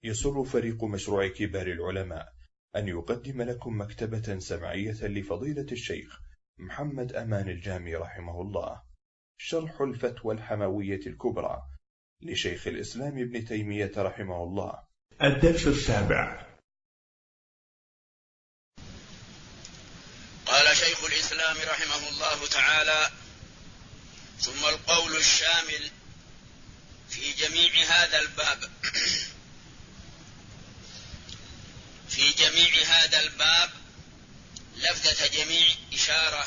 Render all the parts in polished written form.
يسر فريق مشروع كبار العلماء أن يقدم لكم مكتبة سمعية لفضيلة الشيخ محمد أمان الجامي رحمه الله، شرح الفتوى الحموية الكبرى لشيخ الإسلام ابن تيمية رحمه الله. الدرس السابع. قال شيخ الإسلام رحمه الله تعالى: ثم القول الشامل في جميع هذا الباب في جميع هذا الباب لفظة جميع إشارة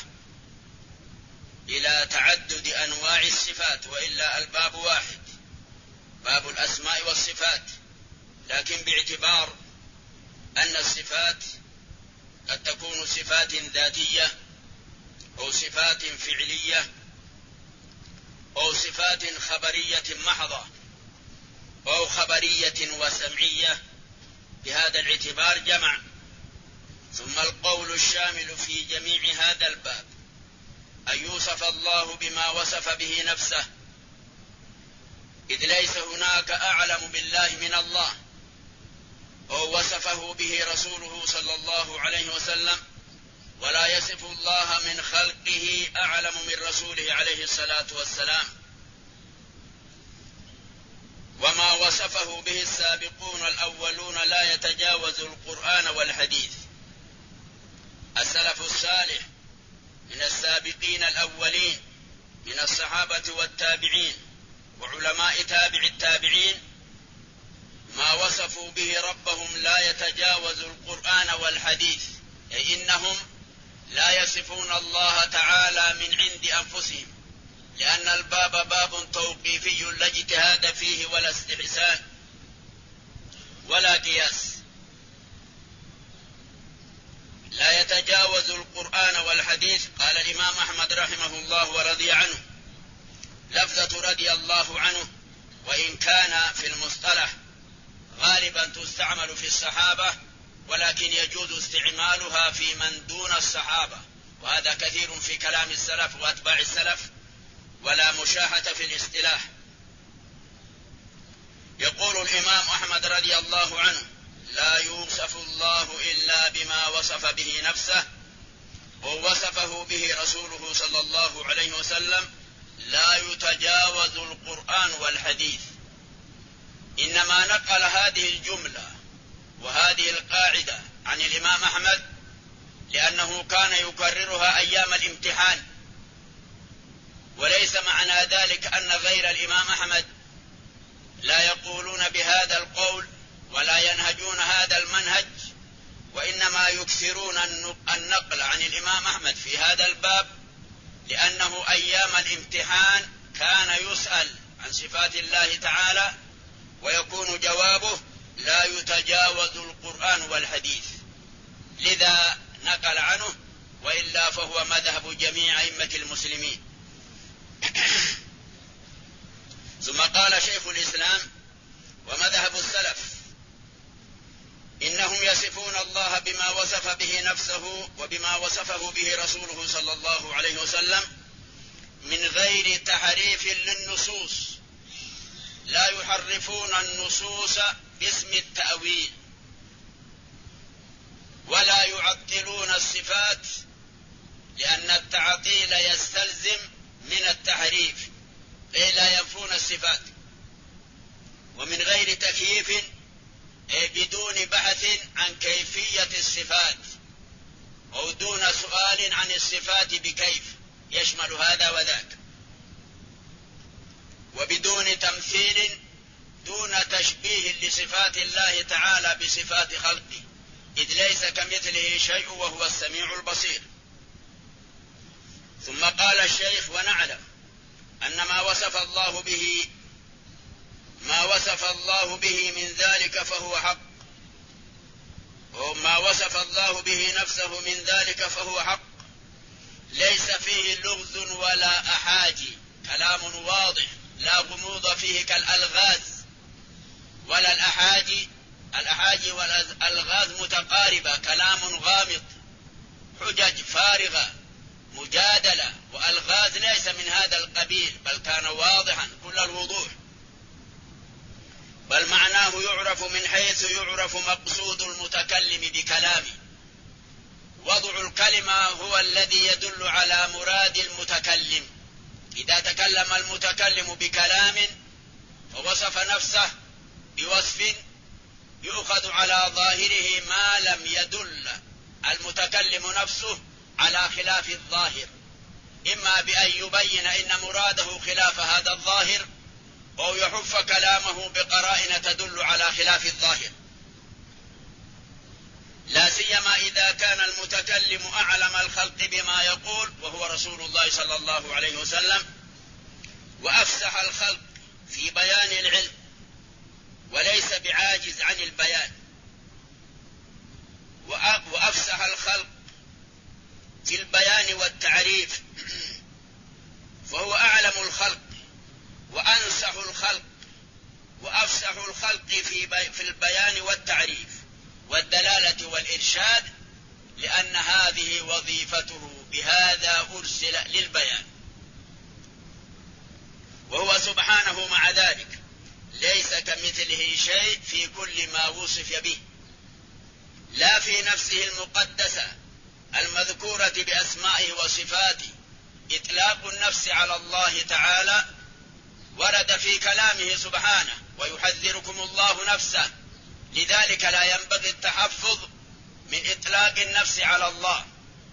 إلى تعدد أنواع الصفات، وإلا الباب واحد، باب الأسماء والصفات، لكن باعتبار أن الصفات قد تكون صفات ذاتية أو صفات فعلية أو صفات خبرية محضة أو خبرية وسمعية، بهذا الاعتبار جمع. ثم القول الشامل في جميع هذا الباب أن يوصف الله بما وصف به نفسه، إذ ليس هناك أعلم بالله من الله، أو وصفه به رسوله صلى الله عليه وسلم، ولا يصف الله من خلقه أعلم من رسوله عليه الصلاة والسلام. وما وصفه به السابقون الأولون لا يتجاوز القرآن والحديث. السلف الصالح من السابقين الأولين من الصحابة والتابعين وعلماء تابع التابعين، ما وصفوا به ربهم لا يتجاوز القرآن والحديث، أي إنهم لا يصفون الله تعالى من عند أنفسهم، لأن الباب باب توقيفي لا اجتهاد فيه ولا استحسان ولا قياس. لا يتجاوز القرآن والحديث. قال الإمام أحمد رحمه الله ورضي عنه: لفظة رضي الله عنه وإن كان في المصطلح غالبا تستعمل في الصحابة، ولكن يجوز استعمالها في من دون الصحابة، وهذا كثير في كلام السلف وأتباع السلف، ولا مشاحة في الاصطلاح. يقول الإمام أحمد رضي الله عنه: لا يوصف الله إلا بما وصف به نفسه ووصفه به رسوله صلى الله عليه وسلم، لا يتجاوز القرآن والحديث. إنما نقل هذه الجملة وهذه القاعدة عن الإمام أحمد لأنه كان يكررها أيام الامتحان، وليس معنى ذلك أن غير الإمام أحمد لا يقولون بهذا القول ولا ينهجون هذا المنهج، وإنما يكثرون النقل عن الإمام أحمد في هذا الباب، لأنه أيام الامتحان كان يسأل عن صفات الله تعالى ويكون جوابه لا يتجاوز القرآن والحديث، لذا نقل عنه، وإلا فهو مذهب جميع أئمة المسلمين. ثم قال شيخ الإسلام: ومذهب السلف إنهم يصفون الله بما وصف به نفسه وبما وصفه به رسوله صلى الله عليه وسلم من غير تحريف للنصوص، لا يحرفون النصوص باسم التأويل، ولا يعطلون الصفات، لأن التعطيل يستلزم من التحريف، أي لا ينفون الصفات، ومن غير تكييف، أي بدون بحث عن كيفية الصفات، أو دون سؤال عن الصفات بكيف، يشمل هذا وذاك، وبدون تمثيل، دون تشبيه لصفات الله تعالى بصفات خلقه، إذ ليس كمثله شيء وهو السميع البصير. ثم قال الشيخ: ونعلم أن ما وصف الله به من ذلك فهو حق، وما وصف الله به نفسه من ذلك فهو حق، ليس فيه لغز ولا أحاجي، كلام واضح لا غموض فيه كالألغاز ولا الأحاجي والألغاز متقاربة، كلام غامض، حجج فارغة، مجادلة، وألغاز ليس من هذا القبيل، بل كان واضحا كل الوضوح. بل معناه يعرف من حيث يعرف مقصود المتكلم بكلامه. وضع الكلمة هو الذي يدل على مراد المتكلم. إذا تكلم المتكلم بكلام فوصف نفسه بوصف يؤخذ على ظاهره ما لم يدل المتكلم نفسه على خلاف الظاهر، إما بأن يبين إن مراده خلاف هذا الظاهر، أو يحف كلامه بقرائن تدل على خلاف الظاهر، لا سيما إذا كان المتكلم أعلم الخلق بما يقول وهو رسول الله صلى الله عليه وسلم، وأفسح الخلق في بيان العلم وليس بعاجز عن البيان، وأفسح الخلق في البيان والتعريف، فهو أعلم الخلق وأنسح الخلق وأفسح الخلق في البيان والتعريف والدلالة والإرشاد، لأن هذه وظيفته، بهذا أرسل للبيان. وهو سبحانه مع ذلك ليس كمثله شيء في كل ما وصف به، لا في نفسه المقدسة المذكورة بأسمائه وصفاته. إطلاق النفس على الله تعالى ورد في كلامه سبحانه: ويحذركم الله نفسه. لذلك لا ينبغي التحفظ من إطلاق النفس على الله.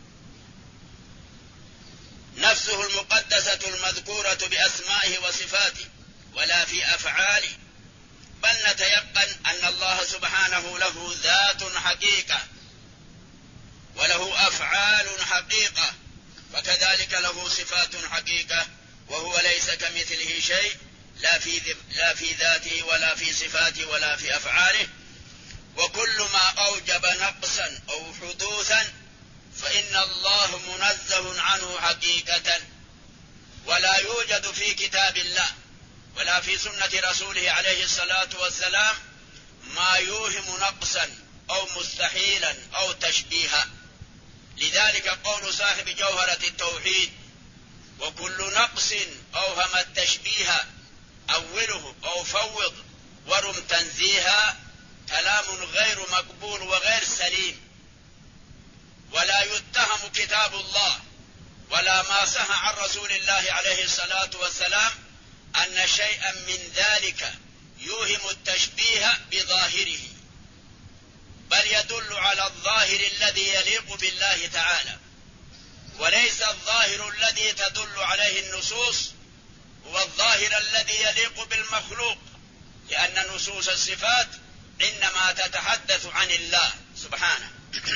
نفسه المقدسة المذكورة بأسمائه وصفاته، ولا في أفعاله، بل نتيقن أن الله سبحانه له ذات حقيقة وله أفعال حقيقة، فكذلك له صفات حقيقة، وهو ليس كمثله شيء، لا في ذاته ولا في صفاته ولا في أفعاله. وكل ما أوجب نقصا أو حدوثا فإن الله منزه عنه حقيقة، ولا يوجد في كتاب الله ولا في سنة رسوله عليه الصلاة والسلام ما يوهم نقصا أو مستحيلا أو تشبيها. لذلك قول صاحب جوهرة التوحيد: وكل نقص أوهم التشبيه أوله أو فوض ورم تنزيها، كلام غير مقبول وغير سليم. ولا يتهم كتاب الله ولا ما صح عن رسول الله عليه الصلاة والسلام أن شيئا من ذلك يوهم التشبيه بظاهره، بل يدل على الظاهر الذي يليق بالله تعالى، وليس الظاهر الذي تدل عليه النصوص هو الظاهر الذي يليق بالمخلوق، لأن نصوص الصفات إنما تتحدث عن الله سبحانه.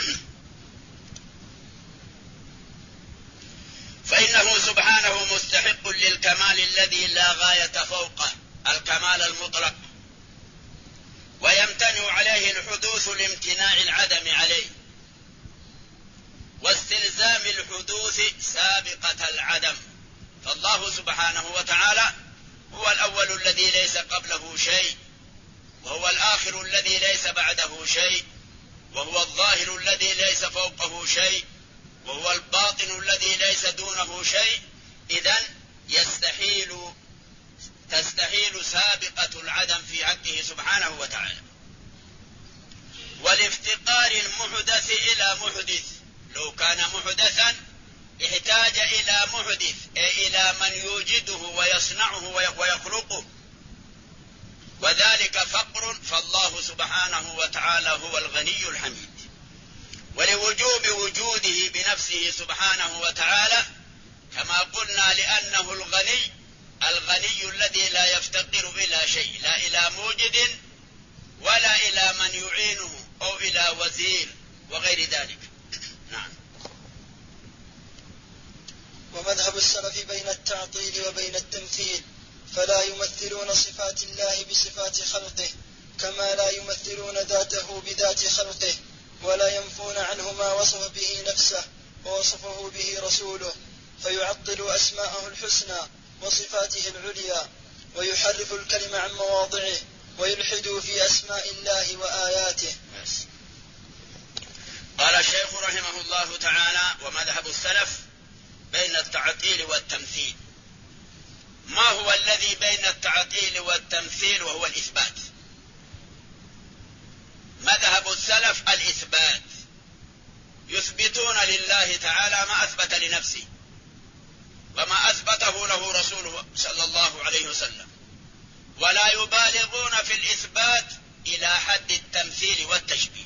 فإنه سبحانه مستحق للكمال الذي لا غاية فوقه، الكمال المطلق، ويمتنع عليه الحدوث لامتناع العدم عليه، واستلزام الحدوث سابقة العدم. فالله سبحانه وتعالى هو الأول الذي ليس قبله شيء، وهو الآخر الذي ليس بعده شيء، وهو الظاهر الذي ليس فوقه شيء، وهو الباطن الذي ليس دونه شيء. إذن تستحيل سابقة العدم في حقه سبحانه وتعالى. والافتقار المحدث إلى محدث، لو كان محدثا احتاج إلى محدث، أي إلى من يوجده ويصنعه ويخلقه، وذلك فقر. فالله سبحانه وتعالى هو الغني الحميد، ولوجوب وجوده بنفسه سبحانه وتعالى كما قلنا، لأنه الغني الذي لا يفتقر إلى شيء، لا إلى موجد ولا إلى من يعينه أو إلى وزير وغير ذلك. نعم. ومذهب السلف بين التعطيل وبين التمثيل، فلا يمثلون صفات الله بصفات خلقه، كما لا يمثلون ذاته بذات خلقه، ولا ينفون عنه ما وصف به نفسه ووصفه به رسوله، فيعطل أسماءه الحسنى وصفاته العليا، ويحرف الكلمة عن مواضعه، ويلحدوا في أسماء الله وآياته. قال الشيخ رحمه الله تعالى: ومذهب السلف بين التعطيل والتمثيل. ما هو الذي بين التعطيل والتمثيل؟ وهو الإثبات. السلف الإثبات، يثبتون لله تعالى ما أثبت لنفسه وما أثبته له رسوله صلى الله عليه وسلم، ولا يبالغون في الإثبات إلى حد التمثيل والتشبيه،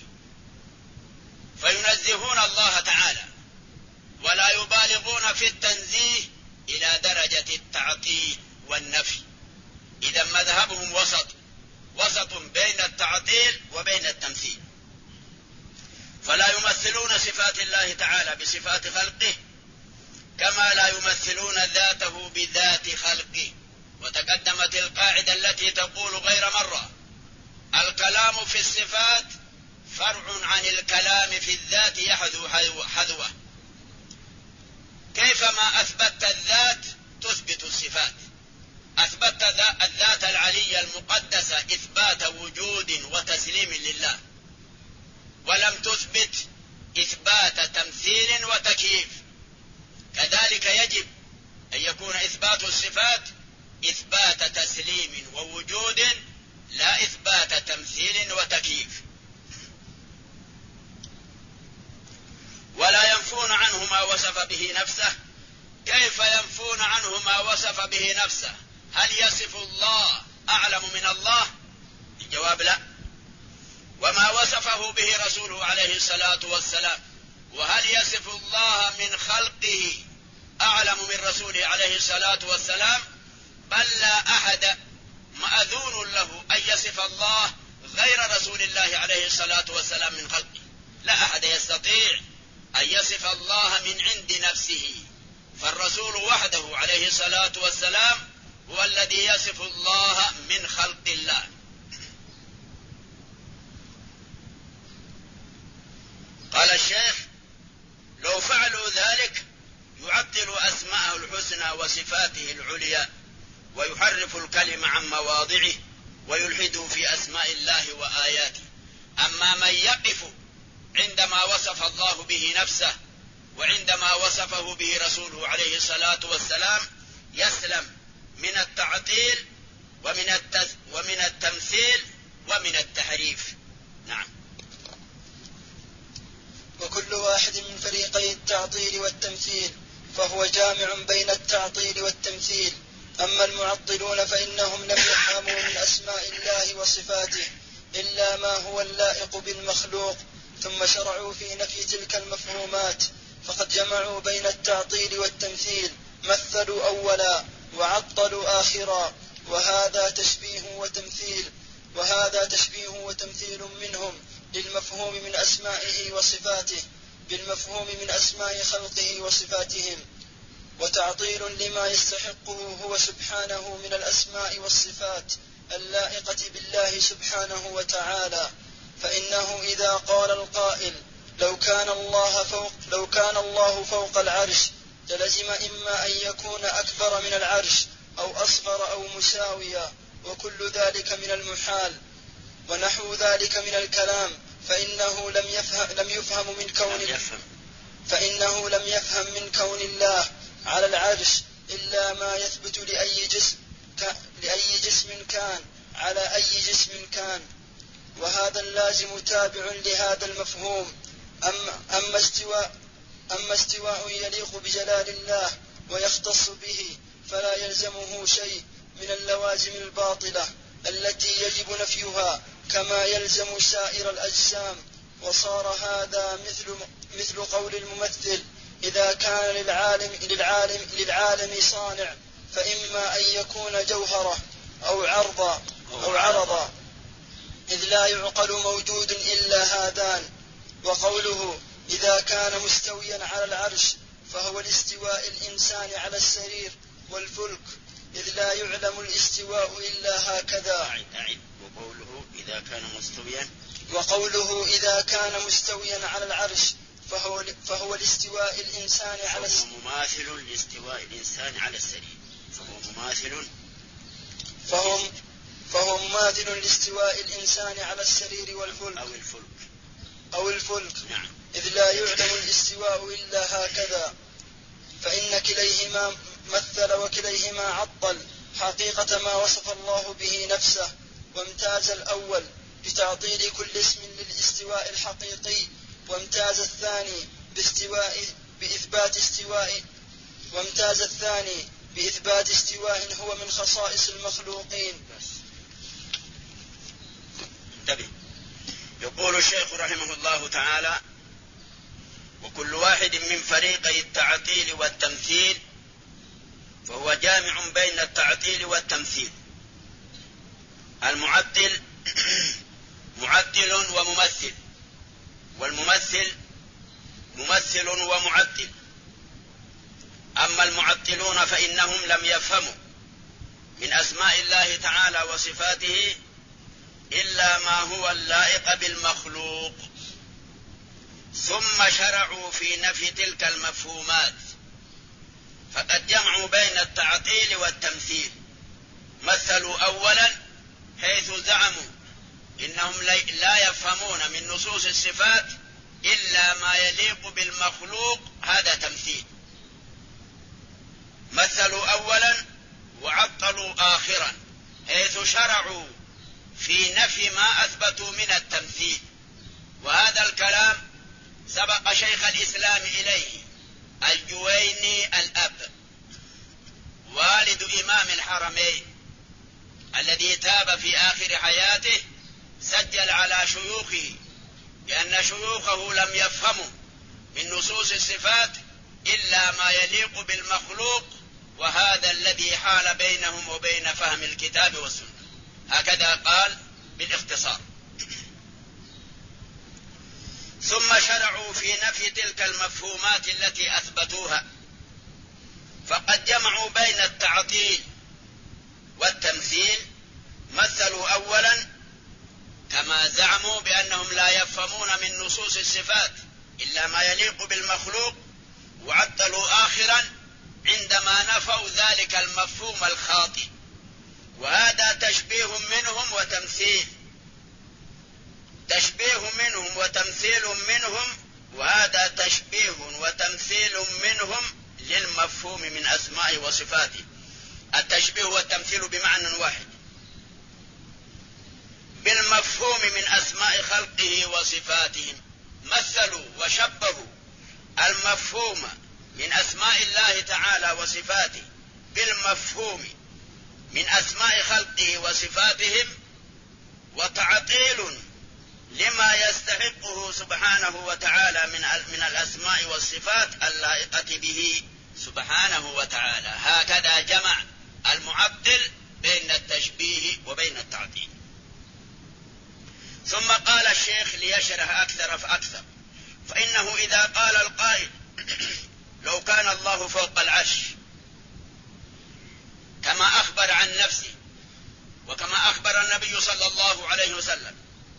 فينزهون الله تعالى، ولا يبالغون في التنزيه إلى درجة التعطيل والنفي. إذا مذهبهم وسط بين التعطيل وبين التمثيل، فلا يمثلون صفات الله تعالى بصفات خلقه كما لا يمثلون ذاته بذات خلقه. وتقدمت القاعدة التي تقول غير مرة: الكلام في الصفات فرع عن الكلام في الذات يحذو حذوه. كيفما أثبت الذات تثبت الصفات. أثبت الذات العلية المقدسة إثبات وجود وتسليم لله، ولم تثبت إثبات تمثيل وتكييف. كذلك يجب أن يكون إثبات الصفات إثبات تسليم ووجود، لا إثبات تمثيل وتكييف. ولا ينفون عنه ما وصف به نفسه. كيف ينفون عنه ما وصف به نفسه؟ هل يصف الله أعلم من الله؟ الجواب لا. وما وصفه به رسوله عليه الصلاة والسلام، وهل يصف الله من خلقه أعلم من رسوله عليه الصلاة والسلام؟ بل لا أحد مأذون له أن يصف الله غير رسول الله عليه الصلاة والسلام من خلقه. لا أحد يستطيع أن يصف الله من عند نفسه، فالرسول وحده عليه الصلاة والسلام هو الذي يصف الله من خلق الله. قال الشيخ: لو فعلوا ذلك يعطل أسماءه الحسنى وصفاته العليا، ويحرف الكلمة عن مواضعه، ويلحد في أسماء الله وآياته. أما من يقف عندما وصف الله به نفسه وعندما وصفه به رسوله عليه الصلاة والسلام يسلم من التعطيل ومن التمثيل ومن التحريف. نعم. وكل واحد من فريقي التعطيل والتمثيل فهو جامع بين التعطيل والتمثيل. أما المعطلون فإنهم لم يفهموا من أسماء الله وصفاته إلا ما هو اللائق بالمخلوق، ثم شرعوا في نفي تلك المفهومات، فقد جمعوا بين التعطيل والتمثيل، مثلوا أولا وعطلوا آخرا، وهذا تشبيه وتمثيل منهم للمفهوم من أسمائه وصفاته بالمفهوم من أسماء خلقه وصفاتهم، وتعطيل لما يستحقه هو سبحانه من الأسماء والصفات اللائقة بالله سبحانه وتعالى. فإنه إذا قال القائل لو كان الله فوق العرش للزم إما أن يكون أكبر من العرش أو أصغر أو مساويا، وكل ذلك من المحال ونحو ذلك من الكلام، فإنه لم يفهم من كون الله على العرش إلا ما يثبت لأي جسم كان على أي جسم كان، وهذا اللازم تابع لهذا المفهوم. أما استواء يليق بجلال الله ويختص به فلا يلزمه شيء من اللوازم الباطلة التي يجب نفيها كما يلزم سائر الأجسام. وصار هذا مثل قول الممثل إذا كان للعالم صانع فإما أن يكون جوهرة أو عرضا إذ لا يعقل موجود إلا هذان. وقوله إذا كان مستويا على العرش فهو الاستواء الإنسان على السرير والفلك، إذ لا يعلم الاستواء إلا هكذا. وقوله إذا كان مستويا على العرش فهو الاستواء الإنسان على السرير، مماثل لاستواء الإنسان على السرير، فهو مماثل لاستواء الإنسان على السرير والفلك أو الفلك. نعم. إذ لا يعلم الاستواء إلا هكذا، فإن كليهما مثل وكليهما عطل حقيقة ما وصف الله به نفسه، وامتاز الأول بتعطيل كل اسم للاستواء الحقيقي، وامتاز الثاني بإثبات استواء هو من خصائص المخلوقين. انتبه. يقول الشيخ رحمه الله تعالى: وكل واحد من فريقي التعطيل والتمثيل فهو جامع بين التعطيل والتمثيل. المعطل معطل وممثل، والممثل ممثل ومعطل. أما المعطلون فإنهم لم يفهموا من أسماء الله تعالى وصفاته إلا ما هو اللائق بالمخلوق، ثم شرعوا في نفي تلك المفهومات، فقد جمعوا بين التعطيل والتمثيل. مثلوا أولا حيث زعموا إنهم لا يفهمون من نصوص الصفات إلا ما يليق بالمخلوق، هذا تمثيل. مثلوا أولا وعطلوا آخرا حيث شرعوا في نفي ما أثبتوا من التمثيل، وهذا الكلام سبق شيخ الإسلام إليه الجويني الأب والد إمام الحرمين الذي تاب في آخر حياته، سجل على شيوخه لأن شيوخه لم يفهموا من نصوص الصفات إلا ما يليق بالمخلوق، وهذا الذي حال بينهم وبين فهم الكتاب والسنة. هكذا قال بالاختصار. ثم شرعوا في نفي تلك المفهومات التي أثبتوها، فقد جمعوا بين التعطيل والتمثيل. مثلوا أولا كما زعموا بأنهم لا يفهمون من نصوص الصفات إلا ما يليق بالمخلوق، وعطلوا آخرا عندما نفوا ذلك المفهوم الخاطئ، وهذا تشبيه منهم وتمثيل. تشبيه منهم وتمثيل منهم، وهذا تشبيه وتمثيل منهم للمفهوم من أسماء وصفاته. التشبيه والتمثيل بمعنى واحد، بالمفهوم من أسماء خلقه وصفاتهم. مثلوا وشبهوا المفهوم من أسماء الله تعالى وصفاته بالمفهوم من أسماء خلقه وصفاتهم، وتعطيل لما يستحقه سبحانه وتعالى من الأسماء والصفات اللائقة به سبحانه وتعالى. هكذا جمع المعطل بين التشبيه وبين التعطيل. ثم قال الشيخ ليشرح أكثر فأكثر: فإنه إذا قال القائل لو كان الله فوق العرش كما أخبر عن نفسه وكما أخبر النبي صلى الله عليه وسلم،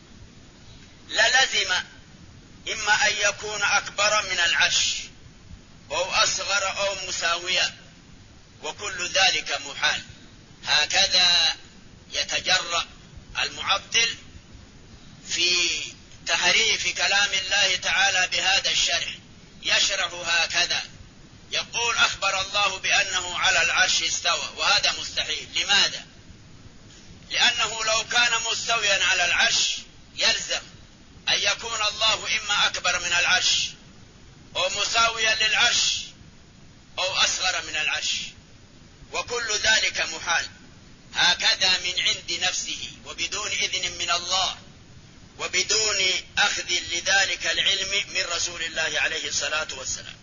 للزم إما أن يكون أكبر من العرش أو أصغر أو مساويا، وكل ذلك محال. هكذا يتجرأ المعطل في تحريف كلام الله تعالى بهذا الشرح. يشرح هكذا، يقول أخبر الله بأنه على العرش استوى، وهذا مستحيل. لماذا؟ لأنه لو كان مستويا على العرش يلزم أن يكون الله إما أكبر من العرش أو مساويا للعرش أو أصغر من العرش، وكل ذلك محال. هكذا من عند نفسه وبدون إذن من الله وبدون أخذ لذلك العلم من رسول الله عليه الصلاة والسلام.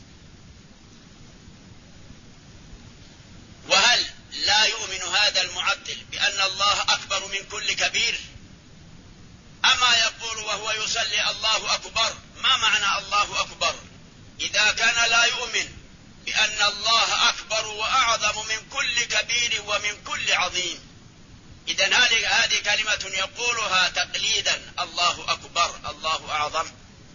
وهل لا يؤمن هذا المعطل بأن الله أكبر من كل كبير؟ أما يقول وهو يصلي الله أكبر. ما معنى الله أكبر إذا كان لا يؤمن بأن الله أكبر وأعظم من كل كبير ومن كل عظيم؟ إذن هذه كلمة يقولها تقليدا: الله أكبر، الله أعظم،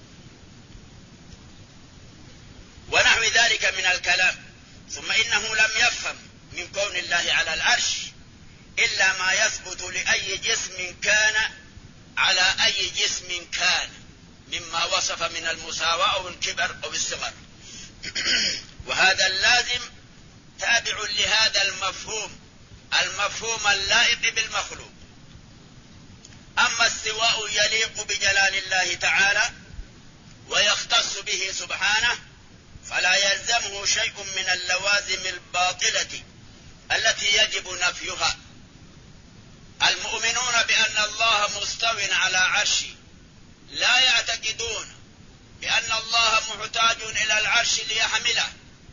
ونحو ذلك من الكلام. ثم إنه لم يفهم من كون الله على العرش إلا ما يثبت لأي جسم كان على أي جسم كان مما وصف من المساواة أو الكبر أو الصغر، وهذا اللازم تابع لهذا المفهوم اللائق بالمخلوق. أما استواء يليق بجلال الله تعالى ويختص به سبحانه فلا يلزمه شيء من اللوازم الباطلة التي يجب نفيها. المؤمنون بأن الله مستو على عرشه لا يعتقدون بأن الله محتاج إلى العرش ليحمله.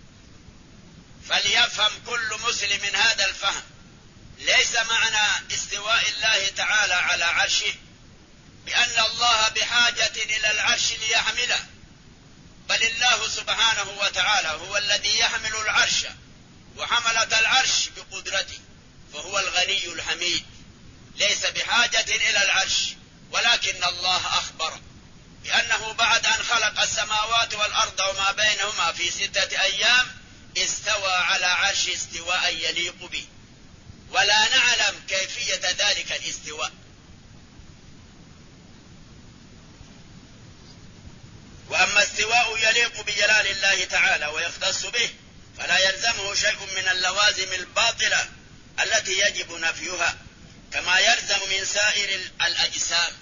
فليفهم كل مسلم هذا الفهم، ليس معنى استواء الله تعالى على عرشه بأن الله بحاجة إلى العرش ليحمله، بل الله سبحانه وتعالى هو الذي يحمل العرش وحملة العرش بقدرته، فهو الغني الحميد ليس بحاجة إلى العرش. ولكن الله أخبر بأنه بعد أن خلق السماوات والأرض وما بينهما في 6 أيام استوى على عرش استواء يليق به، ولا نعلم كيفية ذلك الاستواء. وأما استواء يليق بجلال الله تعالى ويختص به فلا يلزمه شيء من اللوازم الباطلة التي يجب نفيها، كما يلزم من سائر الأجسام.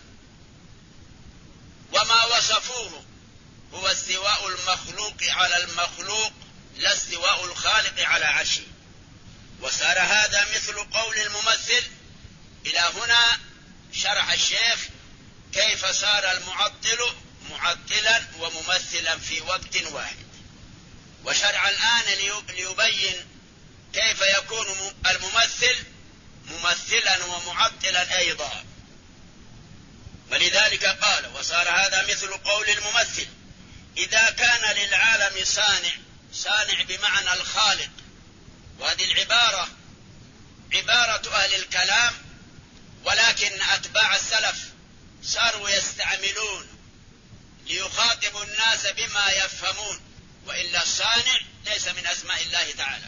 وما وصفوه هو استواء المخلوق على المخلوق لا استواء الخالق على عرشه. وصار هذا مثل قول الممثل. إلى هنا شرح الشيخ كيف صار المعطل معطلا وممثلا في وقت واحد، وشرع الآن ليبين كيف يكون الممثل ممثلا ومعطلا أيضا. ولذلك قال: وصار هذا مثل قول الممثل إذا كان للعالم صانع بمعنى الخالق. وهذه العبارة عبارة أهل الكلام، ولكن أتباع السلف صاروا يستعملون ليخاطبوا الناس بما يفهمون، وإلا الصانع ليس من أسماء الله تعالى.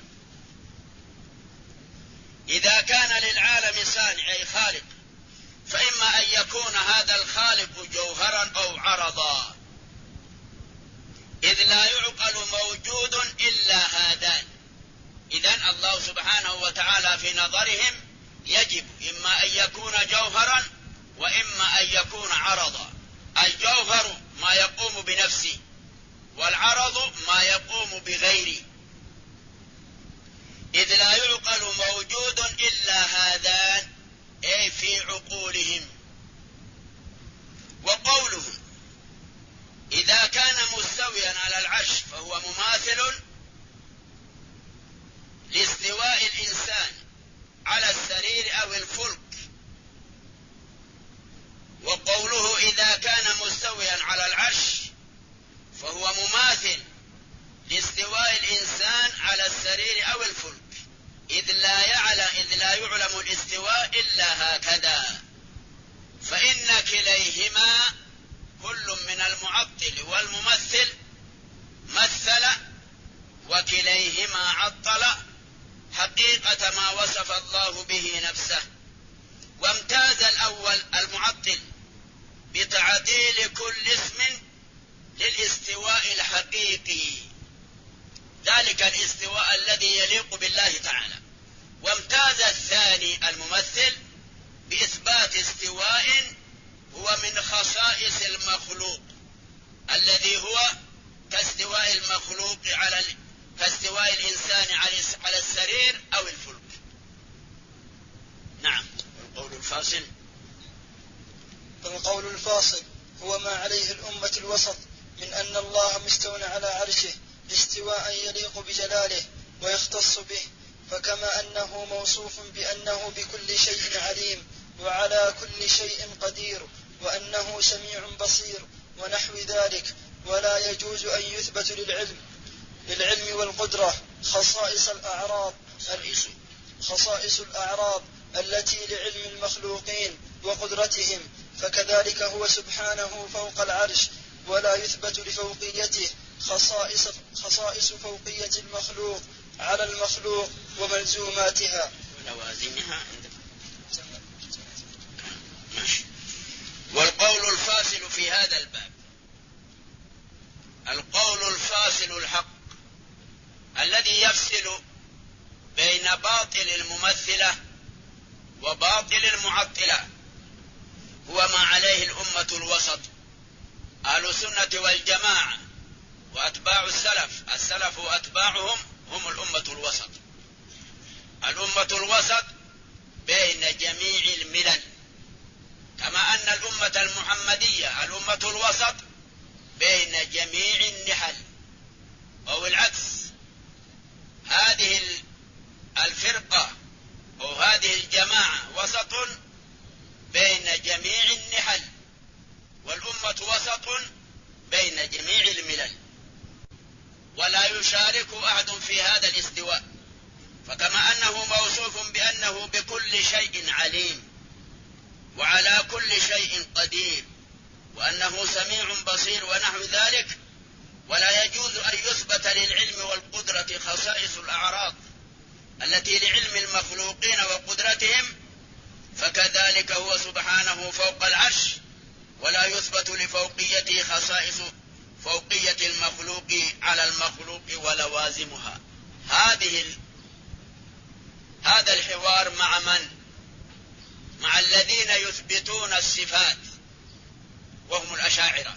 إذا كان للعالم صانع أي خالق، فإما أن يكون هذا الخالق جوهرا أو عرضا، إذ لا يعقل موجود إلا هذان. إذن الله سبحانه وتعالى في نظرهم يجب إما أن يكون جوهرا وإما أن يكون عرضا. الجوهر ما يقوم بنفسه، والعرض ما يقوم بغيره. إذ لا يعقل موجود إلا هذان أي في عقولهم. وقولهم إذا كان مستويا على العرش فهو مماثل لاستواء الإنسان على السرير أو الفلك. وقوله إذا كان مستويا على العرش فهو مماثل لاستواء الإنسان على السرير أو الفلك، إذ لا يعلم الاستواء إلا هكذا. فإن كليهما كل من المعطل والممثل مثل، وكليهما عطل حقيقة ما وصف الله به نفسه. وامتاز الأول المعطل بتعديل كل اسم للاستواء الحقيقي، ذلك الاستواء الذي يليق بالله تعالى. وامتاز الثاني الممثل بإثبات استواء هو من خصائص المخلوق، الذي هو كاستواء المخلوق كاستواء الإنسان على السرير أو الفلك. نعم. والقول الفاصل هو ما عليه الأمة الوسط من أن الله مستوى على عرشه استواء يليق بجلاله ويختص به، فكما أنه موصوف بأنه بكل شيء عليم وعلى كل شيء قدير وأنه سميع بصير ونحو ذلك. ولا يجوز أن يثبت للعلم والقدرة خصائص الأعراض التي لعلم المخلوقين وقدرتهم، فكذلك هو سبحانه فوق العرش، ولا يثبت لفوقيته خصائص فوقية المخلوق على المخلوق وملزوماتها ولوازمها. والقول الفاصل في هذا الباب القول الفاصل الحق الذي يفصل بين باطل الممثلة وباطل المعطلة هو ما عليه الأمة الوسط، أهل السنة والجماعة وأتباع السلف وأتباعهم هم الأمة الوسط. الأمة الوسط بين جميع الملل، كما أن الأمة المحمدية الأمة الوسط بين جميع النحل، أو العكس، هذه الفرقة أو هذه الجماعة وسط بين جميع النحل، والأمة وسط بين جميع الملل، ولا يشارك أحد في هذا الاستواء. فكما أنه موصوف بأنه بكل شيء عليم وعلى كل شيء قدير وأنه سميع بصير ونحو ذلك، ولا يجوز أن يثبت للعلم والقدرة خصائص الأعراض التي لعلم المخلوقين وقدرتهم، فكذلك هو سبحانه فوق العرش، ولا يثبت لفوقيته خصائص فوقية المخلوق على المخلوق ولوازمها. هذا الحوار مع من؟ مع الذين يثبتون الصفات وهم الأشاعرة،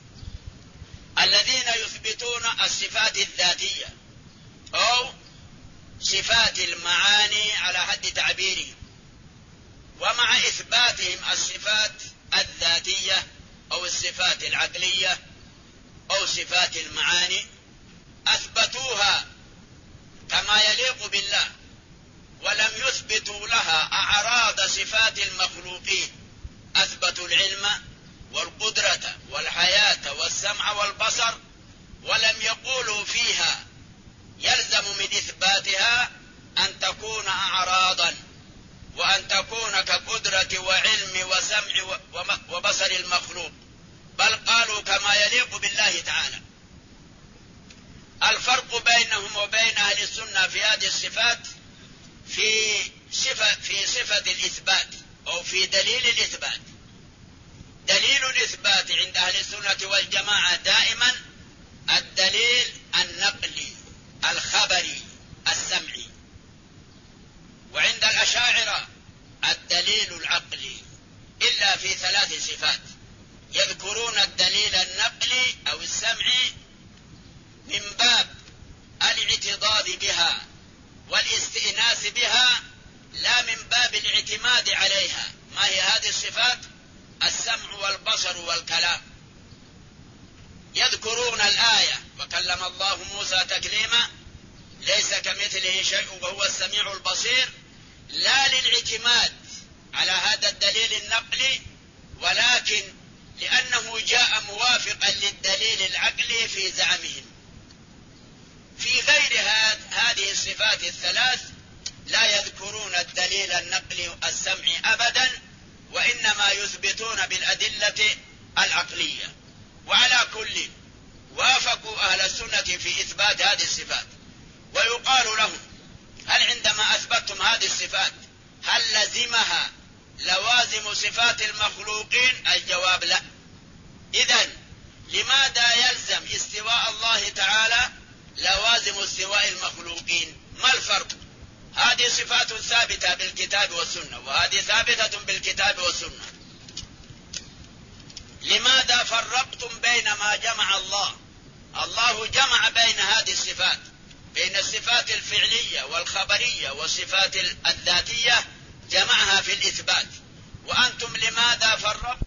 الذين يثبتون الصفات الذاتية أو صفات المعاني على حد تعبيرهم، ومع إثباتهم الصفات الذاتية أو الصفات العقلية أو صفات المعاني أثبتوها كما يليق بالله، ولم يثبتوا لها أعراض صفات المخلوقين. أثبتوا العلم والقدرة والحياة والسمع والبصر، ولم يقولوا فيها يلزم من إثباتها أن تكون أعراضا وأن تكون كقدرة وعلم وسمع وبصر المخلوق، بل قالوا كما يليق بالله تعالى. الفرق بينهم وبين أهل السنة في هذه الصفات في صفة الإثبات أو في دليل الإثبات. دليل الإثبات عند أهل السنة والجماعة دائما الدليل النقلي الخبري السمعي، وعند الأشاعرة الدليل العقلي، إلا في 3 صفات يذكرون الدليل النقلي أو السمعي من باب الاعتضاد بها والاستئناس بها، لا من باب الاعتماد عليها. ما هي هذه الصفات؟ السمع والبصر والكلام. يذكرون الآية وكلم الله موسى تكليما، ليس كمثله شيء وهو السميع البصير، لا للاعتماد على هذا الدليل النقلي، ولكن لأنه جاء موافقا للدليل العقلي في زعمهم. في غير هذه الصفات الثلاث لا يذكرون الدليل النقلي السمعي أبدا، وإنما يثبتون بالأدلة العقلية. وعلى كل وافقوا أهل السنة في إثبات هذه الصفات. ويقال لهم: هل عندما أثبتتم هذه الصفات هل لزمها لوازم صفات المخلوقين؟ الجواب لا. إذن لماذا يلزم استواء الله تعالى لوازم استواء المخلوقين؟ ما الفرق؟ هذه صفات ثابتة بالكتاب والسنة، وهذه ثابتة بالكتاب والسنة. لماذا فرقتم بين ما جمع الله؟ الله جمع بين هذه الصفات، بين الصفات الفعلية والخبرية والصفات الذاتية، جمعها في الإثبات، وأنتم لماذا فرقتم؟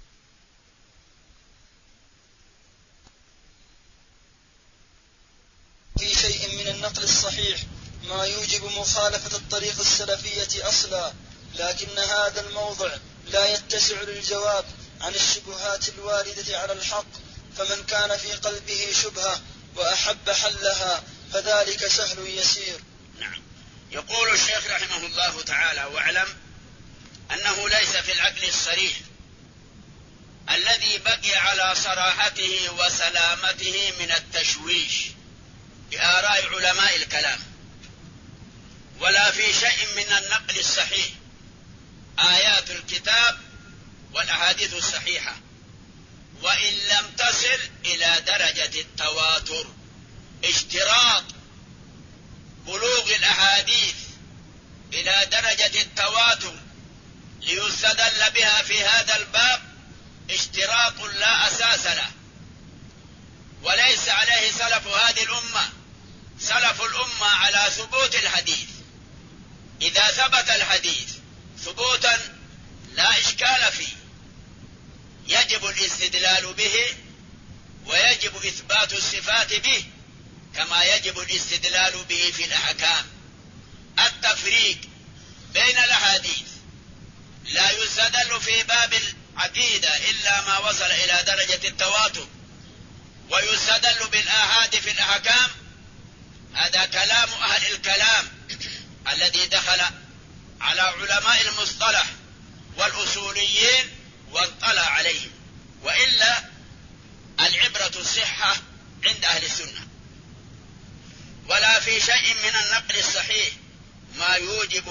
في شيء من النقل الصحيح ما يوجب مخالفة الطريق السلفية أصلا، لكن هذا الموضع لا يتسع للجواب عن الشبهات الواردة على الحق، فمن كان في قلبه شبهة وأحب حلها فذلك سهل يسير. نعم. يقول الشيخ رحمه الله تعالى: واعلم أنه ليس في العقل الصريح الذي بقي على صراحته وسلامته من التشويش بآراء علماء الكلام، ولا في شيء من النقل الصحيح آيات الكتاب والأحاديث الصحيحة، وإن لم تصل إلى درجة التواتر. اشتراط بلوغ الأحاديث إلى درجة التواتر ليستدل بها في هذا الباب اشتراط لا أساس له، وليس عليه سلف هذه الأمة. سلف الأمة على ثبوت الحديث. إذا ثبت الحديث ثبوتا لا إشكال فيه يجب الاستدلال به، ويجب إثبات الصفات به كما يجب الاستدلال به في الأحكام. التفريق بين الأحاديث لا يستدل في باب العقيدة إلا ما وصل إلى درجة التواتر، ويستدل بالآحاد في الأحكام. هذا كلام أهل الكلام الذي دخل على علماء المصطلح والأصوليين واطلع عليهم، وإلا العبرة الصحة عند أهل السنة. ولا في شيء من النقل الصحيح ما يوجب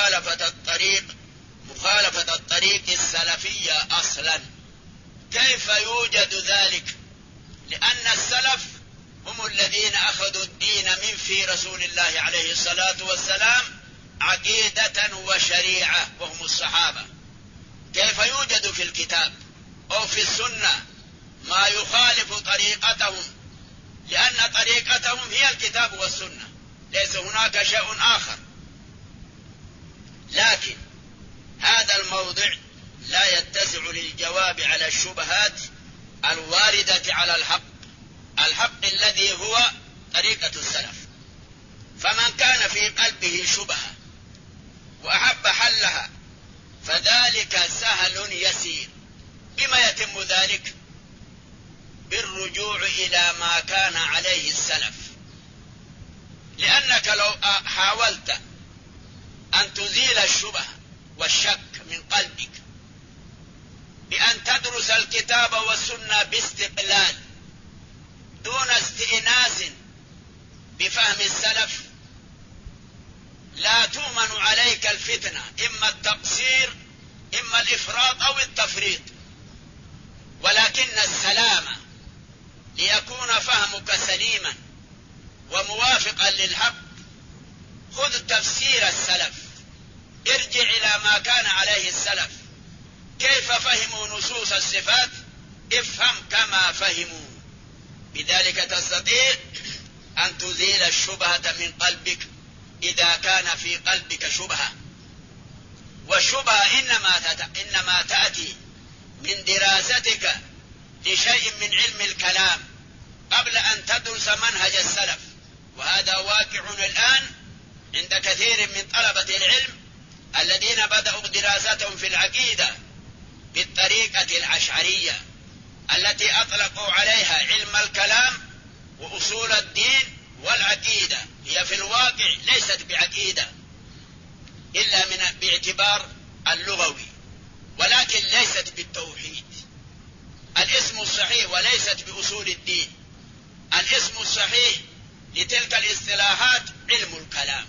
مخالفة الطريق السلفية أصلا. كيف يوجد ذلك؟ لأن السلف هم الذين أخذوا الدين من في رسول الله عليه الصلاة والسلام عقيدة وشريعة، وهم الصحابة. كيف يوجد في الكتاب أو في السنة ما يخالف طريقتهم؟ لأن طريقتهم هي الكتاب والسنة، ليس هناك شيء آخر. لكن هذا الموضع لا يتسع للجواب على الشبهات الواردة على الحق الذي هو طريقة السلف. فمن كان في قلبه شبهة وأحب حلها فذلك سهل يسير. بما يتم ذلك؟ بالرجوع إلى ما كان عليه السلف. لأنك لو حاولت أن تزيل الشبهة والشك من قلبك بأن تدرس الكتاب والسنة باستقلال دون استئناس بفهم السلف، لا تؤمن عليك الفتنة، إما التقصير إما الإفراط أو التفريط. ولكن السلامة ليكون فهمك سليما وموافقا للحق، خذ تفسير السلف، ارجع إلى ما كان عليه السلف. كيف فهموا نصوص الصفات؟ افهم كما فهموا. بذلك تستطيع أن تزيل الشبهة من قلبك إذا كان في قلبك شبهة. والشبهة إنما تأتي من دراستك لشيء من علم الكلام قبل أن تدرس منهج السلف. وهذا واقع الآن عند كثير من طلبة العلم الذين بدأوا دراستهم في العقيدة بالطريقة الأشعرية التي أطلقوا عليها علم الكلام وأصول الدين والعقيدة. هي في الواقع ليست بعقيدة إلا باعتبار اللغوي، ولكن ليست بالتوحيد. الاسم الصحيح وليست بأصول الدين. الاسم الصحيح لتلك الاصطلاحات علم الكلام.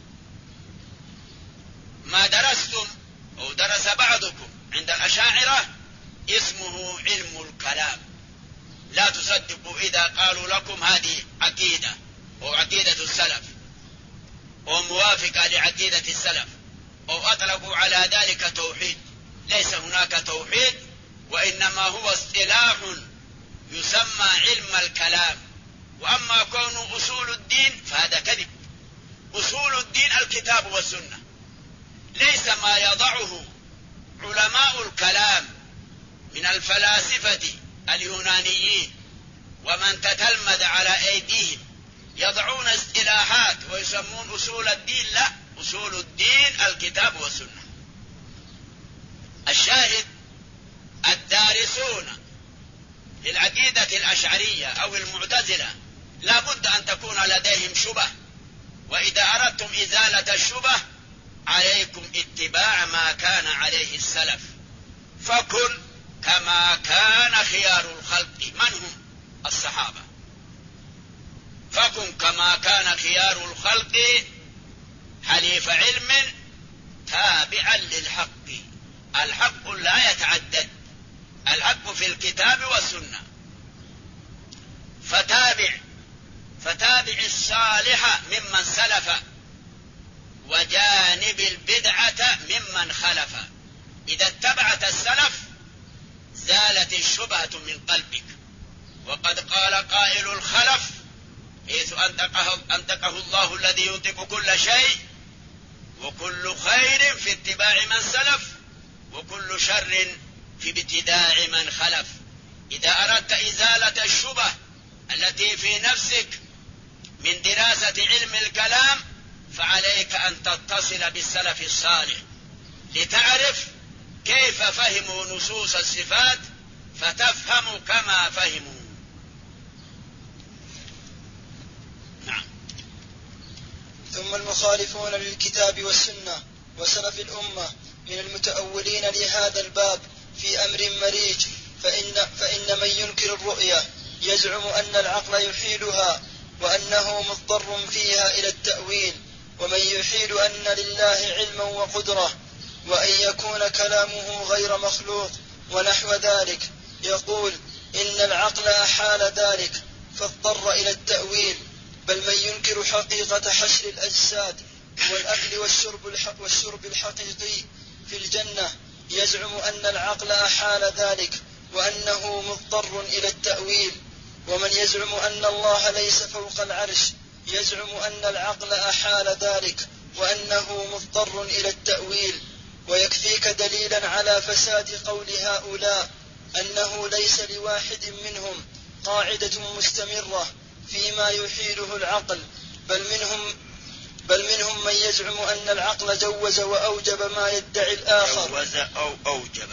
ما درستم أو درس بعضكم عند الأشاعرة اسمه علم الكلام. لا تصدقوا إذا قالوا لكم هذه عقيدة أو عقيدة السلف أو موافقة لعقيدة السلف أو أطلقوا على ذلك توحيد. ليس هناك توحيد، وإنما هو اصطلاح يسمى علم الكلام. وأما كون أصول الدين فهذا كذب. أصول الدين الكتاب والسنة، ليس ما يضعه علماء الكلام من الفلاسفة اليونانيين ومن تتلمذ على أيديهم يضعون اصطلاحات ويسمون أصول الدين. لا، أصول الدين الكتاب والسنة. الشاهد الدارسون للعقيدة الأشعرية أو المعتزلة لا بد أن تكون لديهم شبه، وإذا أردتم إزالة الشبه عليكم اتباع ما كان عليه السلف. فكن كما كان خيار الخلق. من هم؟ الصحابة. فكن كما كان خيار الخلق حليف علم تابعا للحق. الحق لا يتعدد، الحق في الكتاب والسنة. فتابع الصالح ممن سلف وجانب البدعة ممن خلف. إذا اتبعت السلف زالت الشبهة من قلبك. وقد قال قائل الخلف حيث أنطقه الله الذي ينطق كل شيء: وكل خير في اتباع من سلف، وكل شر في ابتداع من خلف. إذا أردت إزالة الشبه التي في نفسك من دراسة علم الكلام فعليك أن تتصل بالسلف الصالح لتعرف كيف فهموا نصوص الصفات فتفهم كما فهموا. نعم. ثم المخالفون للكتاب والسنة وسلف الأمة من المتأولين لهذا الباب في أمر مريج، فإن من ينكر الرؤية يزعم أن العقل يحيلها وأنه مضطر فيها إلى التأويل، ومن يحيل أن لله علما وقدرة وأن يكون كلامه غير مخلوق ونحو ذلك يقول إن العقل أحال ذلك فاضطر إلى التأويل. بل من ينكر حقيقة حشر الأجساد والأكل والشرب الحقيقي في الجنة يزعم أن العقل أحال ذلك وأنه مضطر إلى التأويل. ومن يزعم أن الله ليس فوق العرش يزعم أن العقل أحال ذلك وأنه مضطر إلى التأويل. ويكفيك دليلا على فساد قول هؤلاء أنه ليس لواحد منهم قاعدة مستمرة فيما يحيله العقل، بل منهم من يزعم أن العقل جوز وأوجب ما يدعي الآخر. جوز أو أوجب.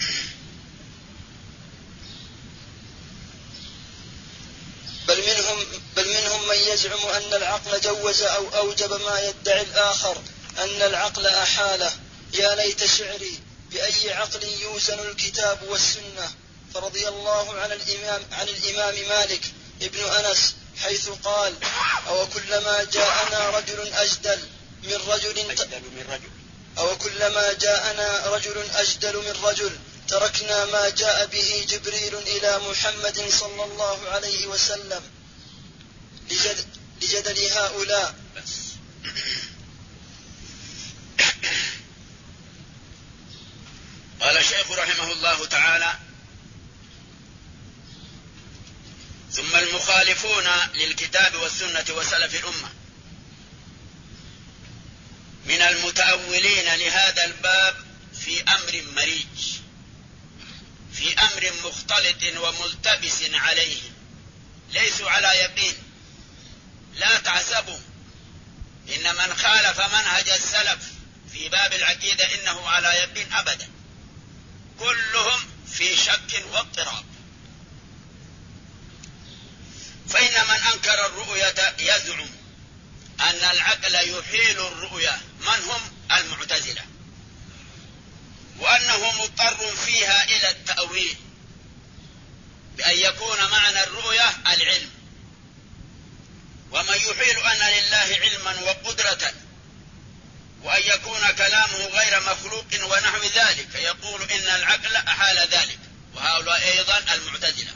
بل منهم من يزعم أن العقل جوز أو أوجب ما يدعي الآخر أن العقل أحاله. يا ليت شعري بأي عقل يوزن الكتاب والسنة. فرضي الله عن الإمام مالك ابن أنس حيث قال: أو كلما جاءنا رجل أجدل من رجل تركنا ما جاء به جبريل إلى محمد صلى الله عليه وسلم لجدل هؤلاء. قال الشيخ رحمه الله تعالى: ثم المخالفون للكتاب والسنة وسلف الأمة من المتأولين لهذا الباب في أمر مريج، في أمر مختلط وملتبس عليهم، ليسوا على يقين. لا تعسبوا إن من خالف منهج السلف في باب العقيدة إنه على يقين أبدا، كلهم في شك واضطراب. فإن من أنكر الرؤية يزعم أن العقل يحيل الرؤية، من هم؟ المعتزلة، وأنه مضطر فيها إلى التأويل بأن يكون معنى الرؤية العلم. ومن يحيل أن لله علما وقدرة وأن يكون كلامه غير مخلوق ونحو ذلك يقول إن العقل أحال ذلك، وهؤلاء أيضا المعتزلة.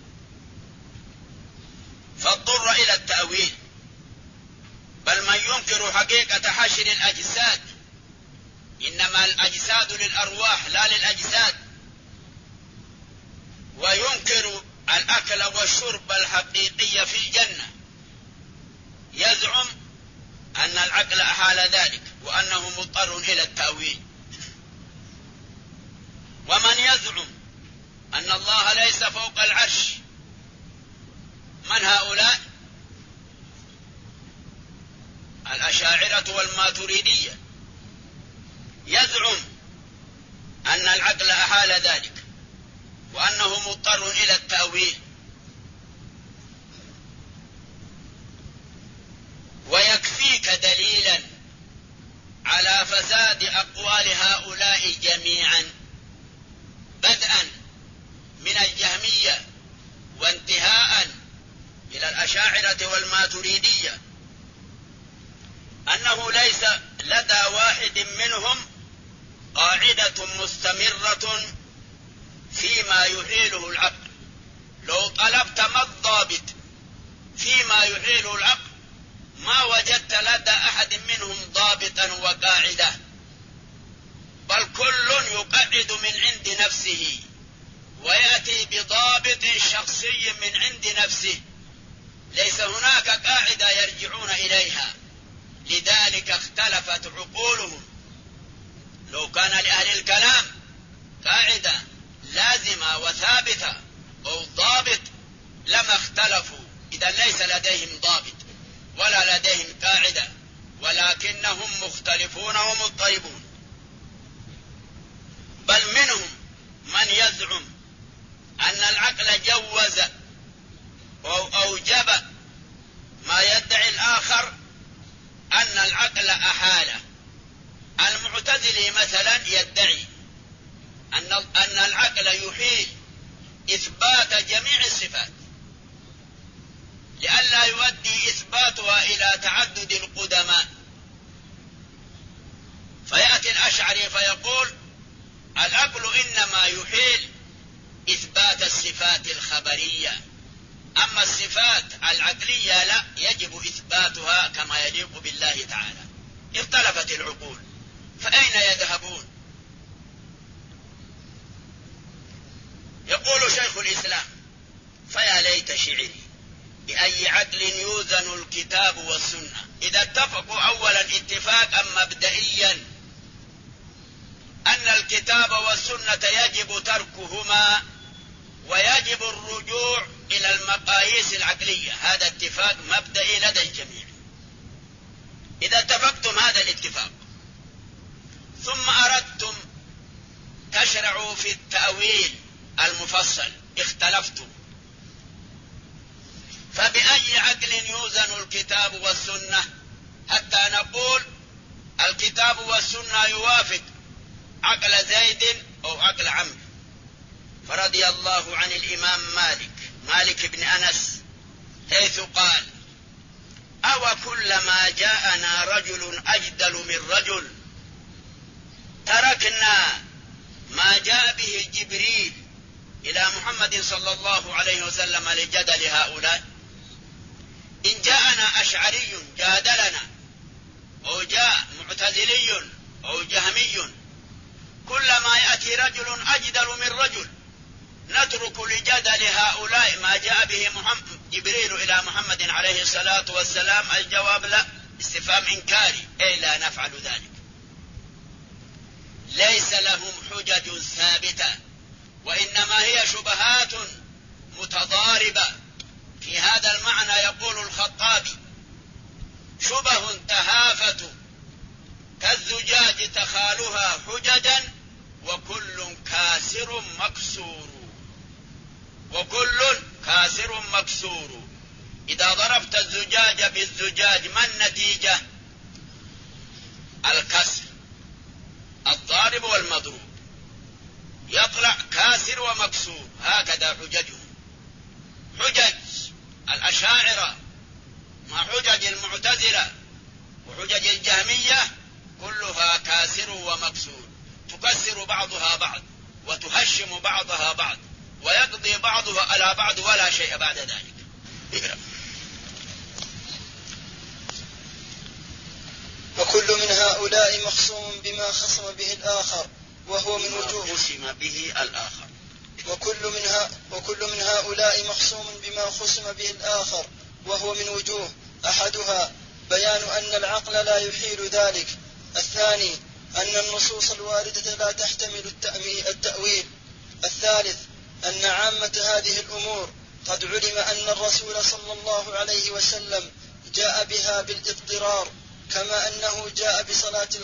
فاضطر إلى التأويل. بل من ينكر حقيقة حشر الأجساد، إنما الأجساد للأرواح لا للأجساد، وينكر الأكل والشرب الحقيقي في الجنة يزعم أن العقل أحال ذلك وأنه مضطر إلى التأويل. ومن يزعم أن الله ليس فوق العرش، من هؤلاء؟ الأشاعرة والماتريدية، يزعم أن العقل أحال ذلك وأنه مضطر إلى التأويل. ويكفيك دليلا على فساد أقوال هؤلاء جميعا، بدءا من الجهمية وانتهاء إلى الأشاعرة والماتريدية، أنه ليس لدى واحد منهم قاعدة مستمرة فيما يحيله العقل. لو طلبت ما الضابط فيما يحيله العقل ما وجدت لدى أحد منهم ضابطا وقاعدة، بل كل يقعد من عند نفسه بضابط شخصي من عند نفسه، ليس هناك قاعدة يرجعون إليها، لذلك اختلفت عقولهم. لو كان لأهل الكلام قاعدة لازمة وثابتة أو ضابط لما اختلفوا. إذا ليس لديهم ضابط ولا لديهم قاعدة، ولكنهم مختلفون ومضطربون. بل منهم من يزعم أن العقل جوز أو أوجب ما يدعي الآخر أن العقل أحاله. المعتزلي مثلا يدعي أن العقل يحيل إثبات جميع الصفات لئلا يؤدي إثباتها إلى تعدد القدماء. فيأتي الأشعري فيقول العقل إنما يحيل إثبات الصفات الخبرية، أما الصفات العقلية لا، يجب إثباتها كما يليق بالله تعالى. اختلفت العقول، فأين يذهبون؟ يقول شيخ الإسلام: فيا ليت شعري بأي عقل يوزن الكتاب والسنة. إذا اتفقوا أولا اتفاقا مبدئيا أن الكتاب والسنة يجب تركهما ويجب الرجوع إلى المقاييس العقلية، هذا اتفاق مبدئي لدى الجميع. إذا اتفقتم هذا الاتفاق ثم أردتم تشرعوا في التأويل المفصل، اختلفتم، فبأي عقل يوزن الكتاب والسنة حتى نقول الكتاب والسنة يوافق عقل زيد أو عقل عمرو؟ فرضي الله عن الإمام مالك بن أنس حيث قال: أو كلما جاءنا رجل أجدل من رجل تركنا ما جاء به جبريل إلى محمد صلى الله عليه وسلم لجدل هؤلاء. إن جاءنا أشعري جادلنا أو جاء معتزلي أو جهمي، كلما يأتي رجل أجدل من رجل نترك لجدل هؤلاء ما جاء به جبريل إلى محمد عليه الصلاة والسلام؟ الجواب لا، استفهام إنكاري، أي لا نفعل ذلك. ليس لهم حجج ثابتة، وإنما هي شبهات متضاربة. في هذا المعنى يقول الخطابي: شبه تهافت كالزجاج تخالها حججا وكل كاسر مكسور. وكل كاسر مكسور. إذا ضربت الزجاج بالزجاج ما النتيجة؟ الكسر، الضارب والمضروب، يطلع كاسر ومكسور. هكذا حججهم. حجج الأشاعرة مع حجج المعتزلة وحجج الجهمية كلها كاسر ومكسور، تكسر بعضها بعض وتهشم بعضها بعض ويقضي بعضها على بعض ولا شيء بعد ذلك. وكل من هؤلاء مخصوم بما خصم به الآخر وهو من وجوه خصم به الآخر. وكل من هؤلاء مخصوم بما خصم به الآخر وهو من وجوه: أحدها بيان أن العقل لا يحيل ذلك. الثاني أن النصوص الواردة لا تحتمل التأويل. الثالث أن عامة هذه الأمور قد علم أن الرسول صلى الله عليه وسلم جاء بها بالاضطرار، كما أنه جاء بالصلوات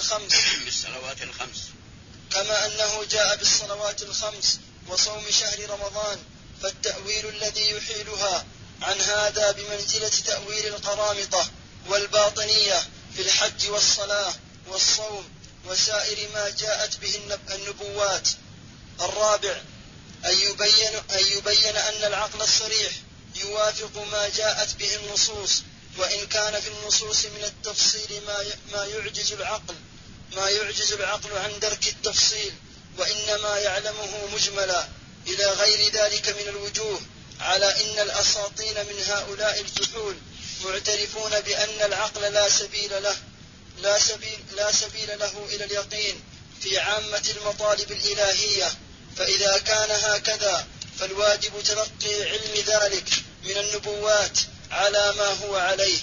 الخمس وصوم شهر رمضان. فالتأويل الذي يحيلها عن هذا بمنزلة تأويل القرامطة والباطنية في الحج والصلاة والصوم وسائر ما جاءت به النبوات. الرابع أن يبين أن العقل الصريح يوافق ما جاءت به النصوص، وإن كان في النصوص من التفصيل ما يعجز العقل عن درك التفصيل، وإنما يعلمه مجملا. إلى غير ذلك من الوجوه، على إن الأساطين من هؤلاء الفحول معترفون بأن العقل لا سبيل له إلى اليقين في عامة المطالب الإلهية. فإذا كان هكذا فالواجب تلقي علم ذلك من النبوات على ما هو عليه.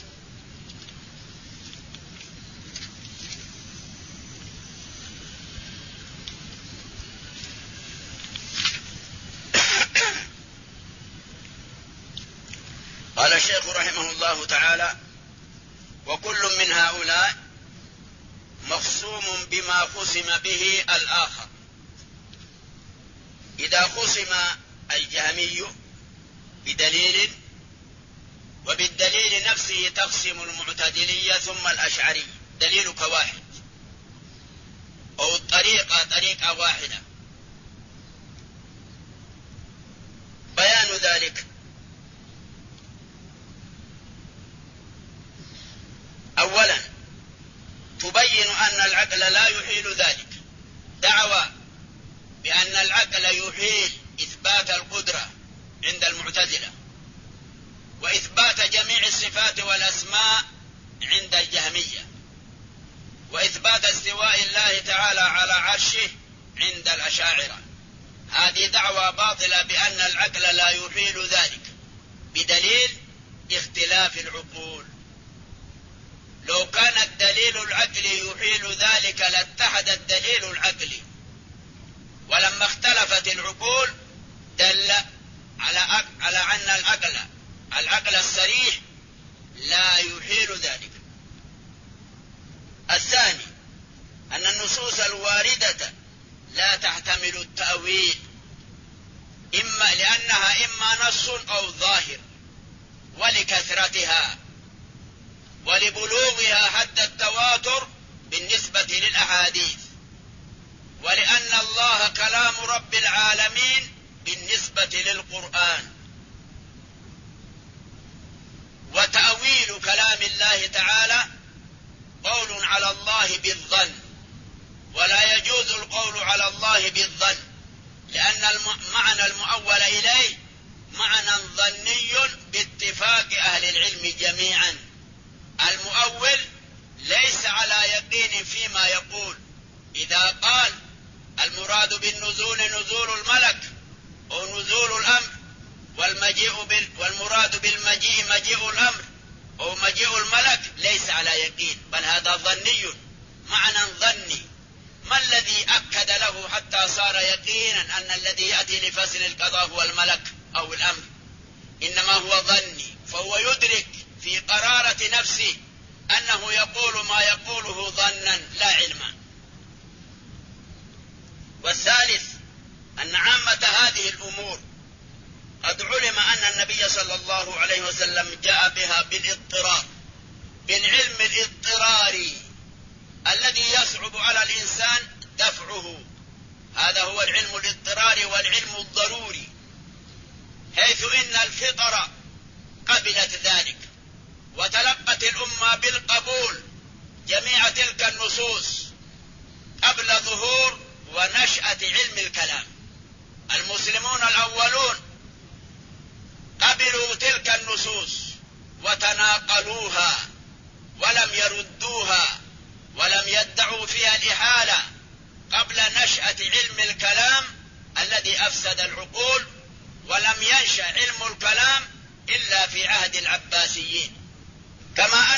قال الشيخ رحمه الله تعالى: وكل من هؤلاء مخصوم بما خصم به الآخر. إذا خصم الجهمي بدليل، وبالدليل نفسه تقسم المعتزلية ثم الأشعري، دليلك واحد، أو الطريقة طريقة واحدة. بيان ذلك: أولا تبين أن العقل لا يحيل ذلك. دعوى بأن العقل يحيل إثبات القدرة عند المعتزلة، وإثبات جميع الصفات والأسماء عند الجهمية، وإثبات استواء الله تعالى على عرشه عند الأشاعرة. هذه دعوى باطلة بأن العقل لا يحيل ذلك، بدليل اختلاف العقول. لو كان الدليل العقلي يحيل ذلك لاتحد الدليل العقلي، ولما اختلفت العقول دل على أن العقل الصريح لا يحيل ذلك. الثاني أن النصوص الواردة لا تحتمل التأويل، إما لأنها إما نص أو ظاهر، ولكثرتها ولبلوغها حد التواتر بالنسبة للأحاديث، ولأن الله كلام رب العالمين بالنسبة للقرآن. وتأويل كلام الله تعالى قول على الله بالظن، ولا يجوز القول على الله بالظن، لأن المعنى المؤول إليه معنى ظني باتفاق أهل العلم جميعا. المؤول ليس على يقين فيما يقول. إذا قال المراد بالنزول نزول الملك أو نزول الأمر، والمراد بالمجيء مجيء الأمر أو مجيء الملك، ليس على يقين، بل هذا ظني، معنى ظني. ما الذي أكد له حتى صار يقينا أن الذي يأتي لفصل القضاء هو الملك أو الأمر؟ إنما هو ظني، فهو يدرك في قرارة نفسه أنه يقول ما يقوله ظنا لا علما. والثالث أن عامة هذه الأمور قد علم أن النبي صلى الله عليه وسلم جاء بها بالاضطرار، بالعلم الاضطراري الذي يصعب على الإنسان دفعه. هذا هو العلم الاضطراري والعلم الضروري، حيث إن الفطر قبلت ذلك، وتلقت الأمة بالقبول جميع تلك النصوص قبل ظهور ونشأة علم الكلام. المسلمون الأولون قبلوا تلك النصوص وتناقلوها ولم يردوها ولم يدعوا فيها الإحالة قبل نشأة علم الكلام الذي أفسد العقول. ولم ينشأ علم الكلام إلا في عهد العباسيين. كما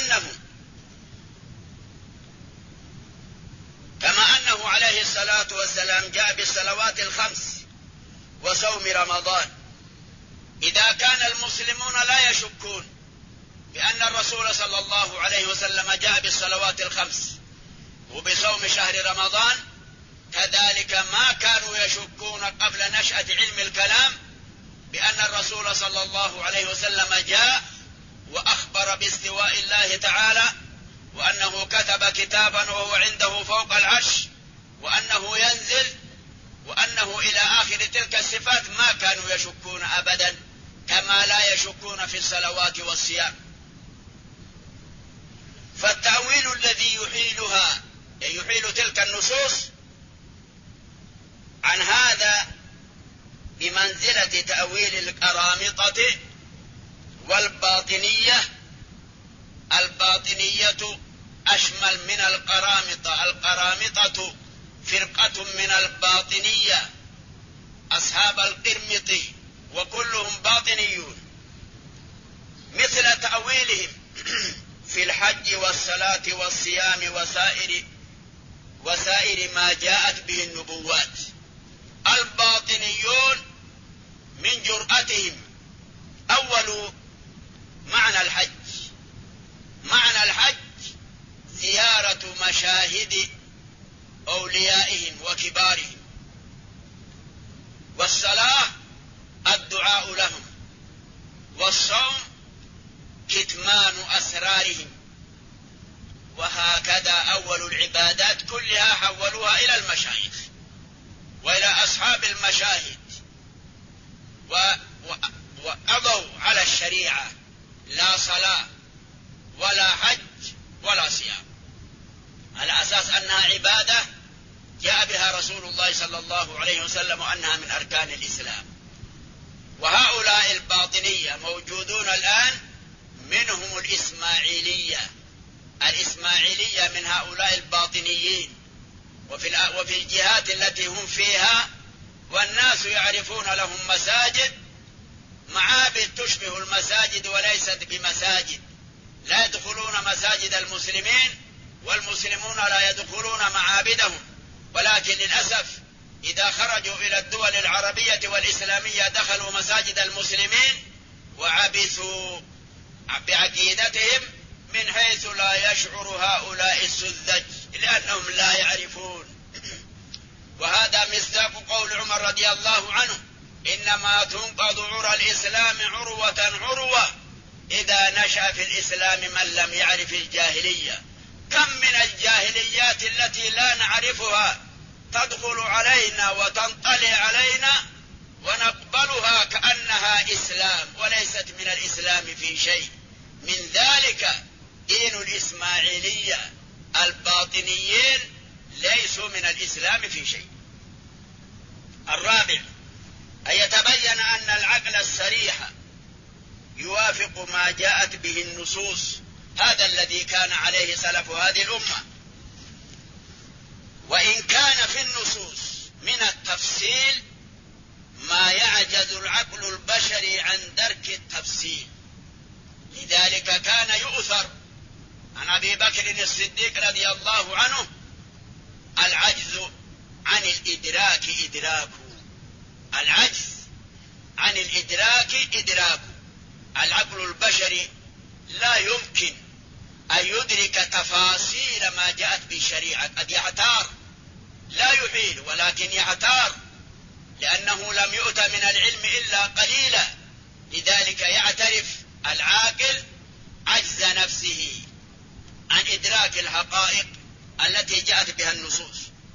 أنه عليه الصلاة والسلام جاء بالصلوات الخمس وصوم رمضان. إذا كان المسلمون لا يشكون بأن الرسول صلى الله عليه وسلم جاء بالصلوات الخمس وبصوم شهر رمضان، كذلك ما كانوا يشكون قبل نشأة علم الكلام بأن الرسول صلى الله عليه وسلم جاء وأخبر باستواء الله تعالى، وأنه كتب كتابا وهو عنده فوق العرش، وأنه ينزل، وأنه إلى آخر تلك الصفات. ما كانوا يشكون أبدا، كما لا يشكون في الصلوات والصيام. فالتأويل الذي يحيل تلك النصوص عن هذا بمنزلة تأويل القرامطة والباطنية. الباطنية أشمل من القرامطة. فرقة من الباطنية، أصحاب القرمط وكلهم باطنيون، مثل تأويلهم في الحج والصلاة والصيام وسائر ما جاءت به النبوات. الباطنيون من جرأتهم أول معنى الحج زيارة مشاهد أوليائهم وكبارهم، والصلاة الدعاء لهم، والصوم كتمان أسرارهم. وهكذا أول العبادات كلها حولوها إلى المشايخ وإلى أصحاب المشاهد، وقضوا على الشريعة، لا صلاة ولا حج ولا صيام، على أساس أنها عبادة جاء بها رسول الله صلى الله عليه وسلم وأنها من أركان الإسلام. وهؤلاء الباطنية موجودون الآن، منهم الإسماعيلية من هؤلاء الباطنيين، وفي الجهات التي هم فيها، والناس يعرفون لهم مساجد، معابد تشبه المساجد وليست بمساجد، لا يدخلون مساجد المسلمين والمسلمون لا يدخلون معابدهم. ولكن للأسف إذا خرجوا إلى الدول العربية والإسلامية دخلوا مساجد المسلمين وعبثوا بعقيدتهم من حيث لا يشعر هؤلاء السذج، لأنهم لا يعرفون. وهذا مصداق قول عمر رضي الله عنه: إنما تنقض عرى الإسلام عروة إذا نشأ في الإسلام من لم يعرف الجاهلية. كم من الجاهليات التي لا نعرفها تدخل علينا وتنطلي علينا ونقبلها كأنها إسلام، وليست من الإسلام في شيء. من ذلك دين الإسماعيلية، الباطنيين ليسوا من الإسلام في شيء. الرابع أن يتبين أن العقل الصريح يوافق ما جاءت به النصوص، هذا الذي كان عليه سلف هذه الأمة. وإن كان في النصوص من التفصيل ما يعجز العقل البشري عن درك التفصيل، لذلك كان يؤثر عن أبي بكر الصديق رضي الله عنه العجز عن الإدراك العجز عن الإدراك العقل البشري لا يمكن أن يدرك تفاصيل ما جاءت بالشريعة، قد يعتار، لا يحيل ولكن يعتار، لأنه لم يؤت من العلم إلا قليلا. لذلك يعترف العاقل عجز نفسه عن إدراك الحقائق التي جاءت بها النصوص،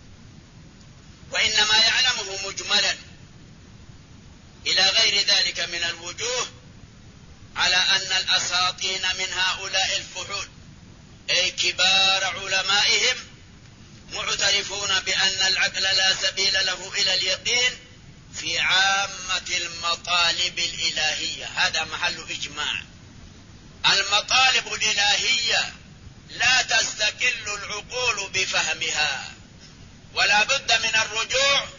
وإنما يعلمه مجملا إلى غير ذلك من الوجوه، على أن الأساطين من هؤلاء الفحول أي كبار علمائهم معترفون بأن العقل لا سبيل له إلى اليقين في عامة المطالب الإلهية. هذا محل إجماع. المطالب الإلهية لا تستقل العقول بفهمها، ولا بد من الرجوع